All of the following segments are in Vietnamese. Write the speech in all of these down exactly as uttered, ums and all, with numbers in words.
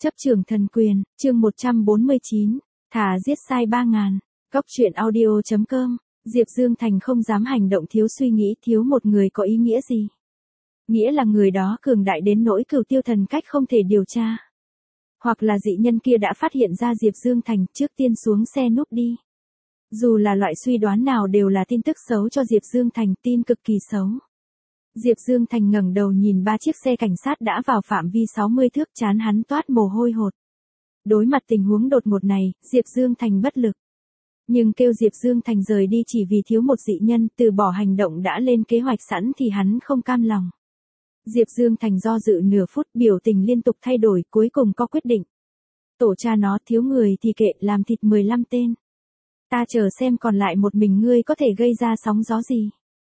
Chấp trường thần quyền, chương một trăm bốn mươi chín, thả giết sai ba ngàn. Góc truyện audio chấm com. Diệp Dương Thành không dám hành động thiếu suy nghĩ, thiếu một người có ý nghĩa gì? Nghĩa là người đó cường đại đến nỗi Cửu Tiêu Thần Cách không thể điều tra. Hoặc là dị nhân kia đã phát hiện ra Diệp Dương Thành, trước tiên xuống xe núp đi. Dù là loại suy đoán nào đều là tin tức xấu cho Diệp Dương Thành, tin cực kỳ xấu. Diệp Dương Thành ngẩng đầu nhìn ba chiếc xe cảnh sát đã vào phạm vi sáu mươi thước, trán hắn toát mồ hôi hột. Đối mặt tình huống đột ngột này, Diệp Dương Thành bất lực. Nhưng kêu Diệp Dương Thành rời đi chỉ vì thiếu một dị nhân, từ bỏ hành động đã lên kế hoạch sẵn thì hắn không cam lòng. Diệp Dương Thành do dự nửa phút, biểu tình liên tục thay đổi, cuối cùng có quyết định. Tổ cha nó, thiếu người thì kệ, làm thịt mười lăm tên. Ta chờ xem còn lại một mình ngươi có thể gây ra sóng gió gì.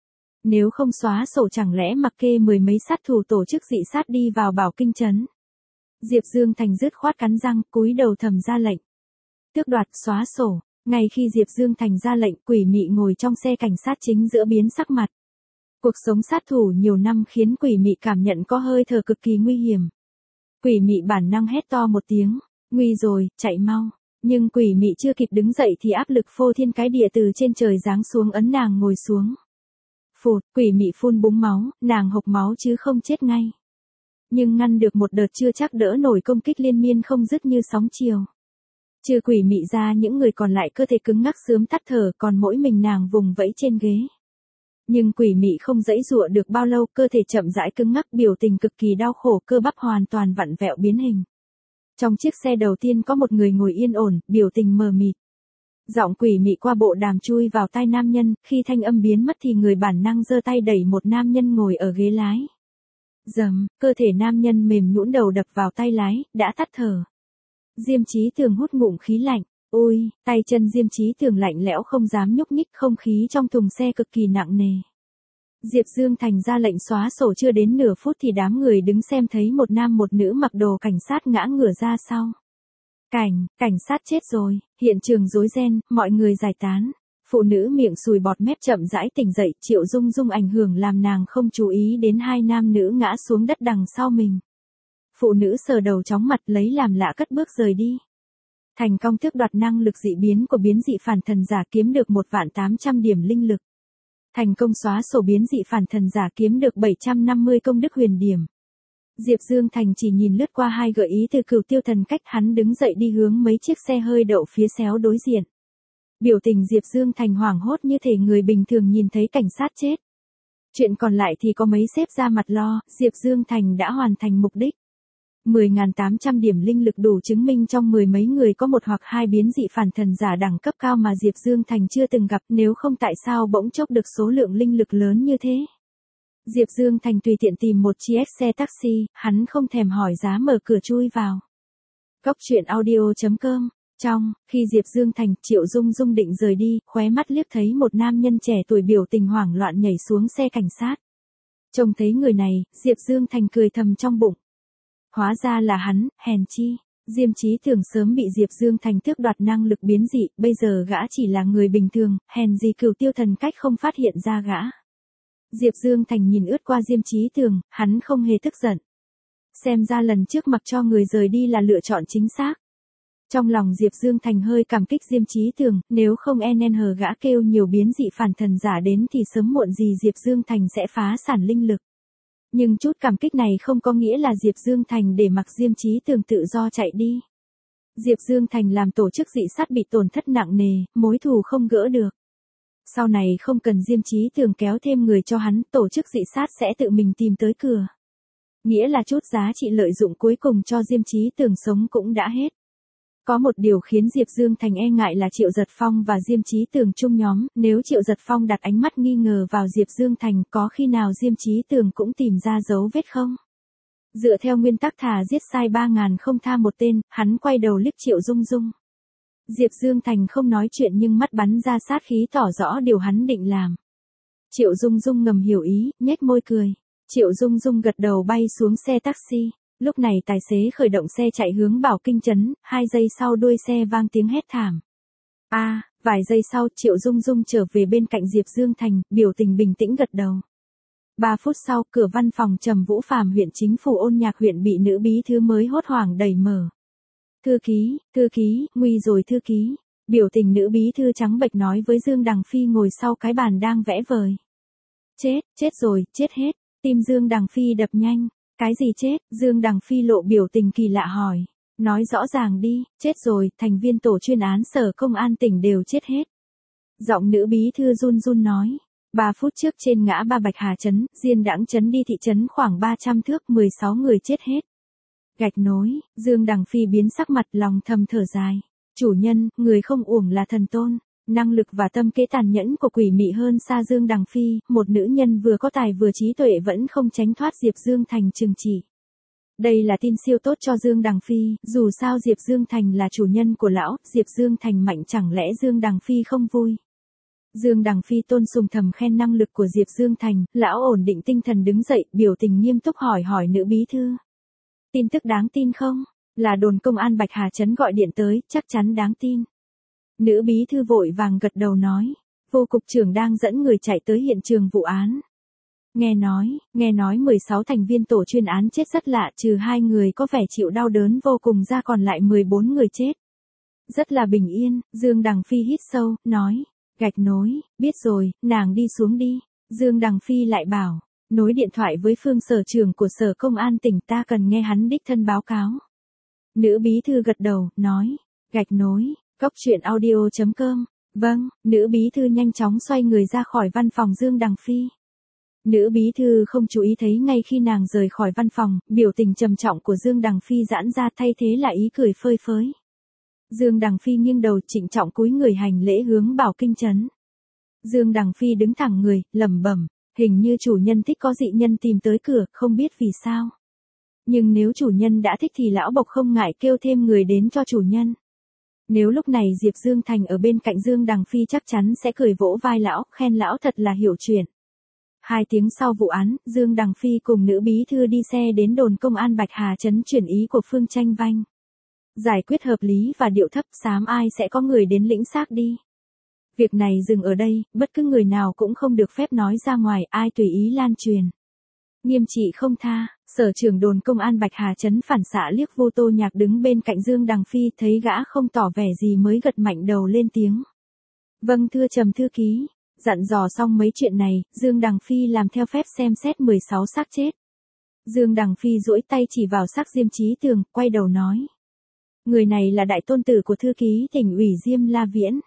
Nếu không xóa sổ chẳng lẽ mặc kê mười mấy sát thủ tổ chức dị sát đi vào Bảo Kinh trấn. Diệp Dương Thành dứt khoát cắn răng, cúi đầu thầm ra lệnh. Tước đoạt, xóa sổ. Ngay khi Diệp Dương Thành ra lệnh, Quỷ Mị ngồi trong xe cảnh sát chính giữa biến sắc mặt. Cuộc sống sát thủ nhiều năm khiến Quỷ Mị cảm nhận có hơi thở cực kỳ nguy hiểm. Quỷ Mị bản năng hét to một tiếng, nguy rồi, chạy mau. Nhưng Quỷ Mị chưa kịp đứng dậy thì áp lực phô thiên cái địa từ trên trời giáng xuống ấn nàng ngồi xuống. Phụt, Quỷ Mị phun búng máu, nàng hộc máu chứ không chết ngay. Nhưng ngăn được một đợt chưa chắc đỡ nổi công kích liên miên không dứt như sóng chiều. Trừ Quỷ Mị ra, những người còn lại cơ thể cứng ngắc sớm tắt thở, còn mỗi mình nàng vùng vẫy trên ghế. Nhưng Quỷ Mị không giãy giụa được bao lâu, cơ thể chậm rãi cứng ngắc, biểu tình cực kỳ đau khổ, cơ bắp hoàn toàn vặn vẹo biến hình. Trong chiếc xe đầu tiên có một người ngồi yên ổn, biểu tình mờ mịt. Giọng Quỷ Mị qua bộ đàm chui vào tai nam nhân, khi thanh âm biến mất thì người bản năng giơ tay đẩy một nam nhân ngồi ở ghế lái. Dầm, cơ thể nam nhân mềm nhũn, đầu đập vào tay lái, đã tắt thở. Diêm Chí Tường hút ngụm khí lạnh, ôi, tay chân Diêm Chí Tường lạnh lẽo không dám nhúc nhích, không khí trong thùng xe cực kỳ nặng nề. Diệp Dương Thành ra lệnh xóa sổ chưa đến nửa phút thì đám người đứng xem thấy một nam một nữ mặc đồ cảnh sát ngã ngửa ra sau. Cảnh, cảnh sát chết rồi, hiện trường rối ren, mọi người giải tán. Phụ nữ miệng sùi bọt mép chậm rãi tỉnh dậy, Triệu Dung Dung ảnh hưởng làm nàng không chú ý đến hai nam nữ ngã xuống đất đằng sau mình. Phụ nữ sờ đầu chóng mặt lấy làm lạ cất bước rời đi. Thành công tước đoạt năng lực dị biến của biến dị phản thần giả, kiếm được một vạn tám trăm điểm linh lực. Thành công xóa sổ biến dị phản thần giả, kiếm được bảy trăm năm mươi công đức huyền điểm. Diệp Dương Thành chỉ nhìn lướt qua hai gợi ý từ Cửu Tiêu Thần Cách, hắn đứng dậy đi hướng mấy chiếc xe hơi đậu phía xéo đối diện. Biểu tình Diệp Dương Thành hoảng hốt như thể người bình thường nhìn thấy cảnh sát chết. Chuyện còn lại thì có mấy sếp ra mặt lo, Diệp Dương Thành đã hoàn thành mục đích. mười nghìn tám trăm điểm linh lực đủ chứng minh trong mười mấy người có một hoặc hai biến dị phản thần giả đẳng cấp cao mà Diệp Dương Thành chưa từng gặp, nếu không tại sao bỗng chốc được số lượng linh lực lớn như thế. Diệp Dương Thành tùy tiện tìm một chiếc xe taxi, hắn không thèm hỏi giá mở cửa chui vào. Góc truyện audio chấm com. Trong, khi Diệp Dương Thành, Triệu Dung Dung định rời đi, khóe mắt liếc thấy một nam nhân trẻ tuổi biểu tình hoảng loạn nhảy xuống xe cảnh sát. Trông thấy người này, Diệp Dương Thành cười thầm trong bụng. Hóa ra là hắn, hèn chi. Diêm Chí Tường sớm bị Diệp Dương Thành tước đoạt năng lực biến dị, bây giờ gã chỉ là người bình thường, hèn gì Cửu Tiêu Thần Cách không phát hiện ra gã. Diệp Dương Thành nhìn ướt qua Diêm Chí Tường, hắn không hề tức giận. Xem ra lần trước mặc cho người rời đi là lựa chọn chính xác. Trong lòng Diệp Dương Thành hơi cảm kích Diêm Chí Tường, nếu không en en hờ gã kêu nhiều biến dị phản thần giả đến thì sớm muộn gì Diệp Dương Thành sẽ phá sản linh lực. Nhưng chút cảm kích này không có nghĩa là Diệp Dương Thành để mặc Diêm Chí Tường tự do chạy đi. Diệp Dương Thành làm tổ chức dị sát bị tổn thất nặng nề, mối thù không gỡ được. Sau này không cần Diêm Chí Tường kéo thêm người cho hắn, tổ chức dị sát sẽ tự mình tìm tới cửa. Nghĩa là chút giá trị lợi dụng cuối cùng cho Diêm Chí Tường sống cũng đã hết. Có một điều khiến Diệp Dương Thành e ngại là Triệu Giật Phong và Diêm Chí Tường chung nhóm, nếu Triệu Giật Phong đặt ánh mắt nghi ngờ vào Diệp Dương Thành, có khi nào Diêm Chí Tường cũng tìm ra dấu vết không? Dựa theo nguyên tắc thả giết sai ba ngàn không tha một tên, hắn quay đầu liếc Triệu Dung Dung. Diệp Dương Thành không nói chuyện nhưng mắt bắn ra sát khí tỏ rõ điều hắn định làm. Triệu Dung Dung ngầm hiểu ý, nhếch môi cười. Triệu Dung Dung gật đầu bay xuống xe taxi. Lúc này tài xế khởi động xe chạy hướng Bảo Kinh trấn, hai giây sau đuôi xe vang tiếng hét thảm. A, à, vài giây sau Triệu Dung Dung trở về bên cạnh Diệp Dương Thành, biểu tình bình tĩnh gật đầu. Ba phút sau, cửa văn phòng Trầm Vũ Phàm huyện chính phủ Ôn Nhạc huyện bị nữ bí thư mới hốt hoảng đẩy mở. Thư ký, thư ký, nguy rồi thư ký. Biểu tình nữ bí thư trắng bệch nói với Dương Đằng Phi ngồi sau cái bàn đang vẽ vời. Chết, chết rồi, chết hết. Tim Dương Đằng Phi đập nhanh. Cái gì chết? Dương Đằng Phi lộ biểu tình kỳ lạ hỏi. Nói rõ ràng đi, chết rồi, thành viên tổ chuyên án sở công an tỉnh đều chết hết. Giọng nữ bí thư run run nói. Ba phút trước trên ngã ba Bạch Hà Trấn, Diên Đãng Trấn đi thị trấn khoảng ba trăm thước, mười sáu người chết hết. Gạch nối, Dương Đằng Phi biến sắc mặt lòng thầm thở dài. Chủ nhân, người không uổng là thần tôn. Năng lực và tâm kế tàn nhẫn của quỷ mị hơn xa Dương Đằng Phi, một nữ nhân vừa có tài vừa trí tuệ vẫn không tránh thoát Diệp Dương Thành trừng trị. Đây là tin siêu tốt cho Dương Đằng Phi, dù sao Diệp Dương Thành là chủ nhân của lão, Diệp Dương Thành mạnh chẳng lẽ Dương Đằng Phi không vui. Dương Đằng Phi tôn sùng thầm khen năng lực của Diệp Dương Thành, lão ổn định tinh thần đứng dậy, biểu tình nghiêm túc hỏi hỏi nữ bí thư. Tin tức đáng tin không? Là đồn công an Bạch Hà Trấn gọi điện tới, chắc chắn đáng tin. Nữ bí thư vội vàng gật đầu nói, vô cục trưởng đang dẫn người chạy tới hiện trường vụ án. Nghe nói, nghe nói mười sáu thành viên tổ chuyên án chết rất lạ, trừ hai người có vẻ chịu đau đớn vô cùng ra còn lại mười bốn người chết. Rất là bình yên, Dương Đằng Phi hít sâu, nói, gạch nối, biết rồi, nàng đi xuống đi. Dương Đằng Phi lại bảo, nối điện thoại với Phương sở trưởng của sở công an tỉnh, ta cần nghe hắn đích thân báo cáo. Nữ bí thư gật đầu, nói, gạch nối, cốc truyện audio chấm com. Vâng, nữ bí thư nhanh chóng xoay người ra khỏi văn phòng Dương Đằng Phi. Nữ bí thư không chú ý thấy ngay khi nàng rời khỏi văn phòng, biểu tình trầm trọng của Dương Đằng Phi giãn ra thay thế là ý cười phơi phới. Dương Đằng Phi nghiêng đầu trịnh trọng cúi người hành lễ hướng Bảo Kinh Trấn. Dương Đằng Phi đứng thẳng người, lẩm bẩm, hình như chủ nhân thích có dị nhân tìm tới cửa, không biết vì sao. Nhưng nếu chủ nhân đã thích thì lão Bộc không ngại kêu thêm người đến cho chủ nhân. Nếu lúc này Diệp Dương Thành ở bên cạnh Dương Đằng Phi chắc chắn sẽ cười vỗ vai lão, khen lão thật là hiểu chuyện. Hai tiếng sau vụ án, Dương Đằng Phi cùng nữ bí thư đi xe đến đồn công an Bạch Hà Trấn chuyển ý của Phương Tranh Vanh. Giải quyết hợp lý và điệu thấp, xám ai sẽ có người đến lĩnh xác đi. Việc này dừng ở đây, bất cứ người nào cũng không được phép nói ra ngoài, ai tùy ý lan truyền. Nghiêm trị không tha, sở trưởng đồn công an Bạch Hà Trấn phản xạ liếc Vô Tô Nhạc đứng bên cạnh Dương Đằng Phi, thấy gã không tỏ vẻ gì mới gật mạnh đầu lên tiếng. Vâng thưa trầm thư ký. Dặn dò xong mấy chuyện này, Dương Đằng Phi làm theo phép xem xét mười sáu xác chết. Dương Đằng Phi duỗi tay chỉ vào xác Diêm Chí Tường, quay đầu nói. Người này là đại tôn tử của thư ký tỉnh ủy Diêm La Viễn.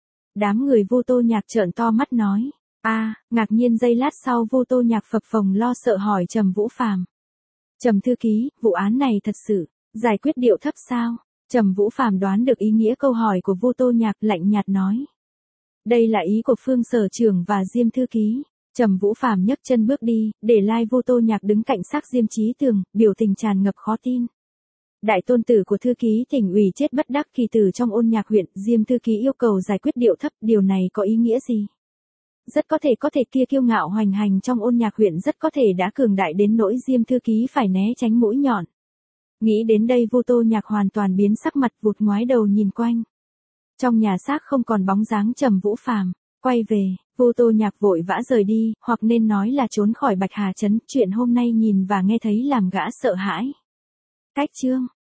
Đám người Vô Tô Nhạc trợn to mắt nói. A, à, ngạc nhiên giây lát sau Vô Tô Nhạc phập phồng lo sợ hỏi Trầm Vũ Phàm. Trầm thư ký, vụ án này thật sự, giải quyết điệu thấp sao? Trầm Vũ Phàm đoán được ý nghĩa câu hỏi của Vô Tô Nhạc lạnh nhạt nói. Đây là ý của Phương sở trưởng và Diêm thư ký. Trầm Vũ Phàm nhấc chân bước đi, để lai Vô Tô Nhạc đứng cạnh xác Diêm Chí Tường, biểu tình tràn ngập khó tin. Đại tôn tử của thư ký tỉnh ủy chết bất đắc kỳ tử trong Ôn Nhạc huyện, Diêm thư ký yêu cầu giải quyết điệu thấp, điều này có ý nghĩa gì? Rất có thể có thể kia kiêu ngạo hoành hành trong Ôn Nhạc huyện rất có thể đã cường đại đến nỗi Diêm thư ký phải né tránh mũi nhọn. Nghĩ đến đây Vô Tô Nhạc hoàn toàn biến sắc mặt, vụt ngoái đầu nhìn quanh. Trong nhà xác không còn bóng dáng Trầm Vũ Phàm, quay về, Vô Tô Nhạc vội vã rời đi, hoặc nên nói là trốn khỏi Bạch Hà Trấn, chuyện hôm nay nhìn và nghe thấy làm gã sợ hãi. Cách chương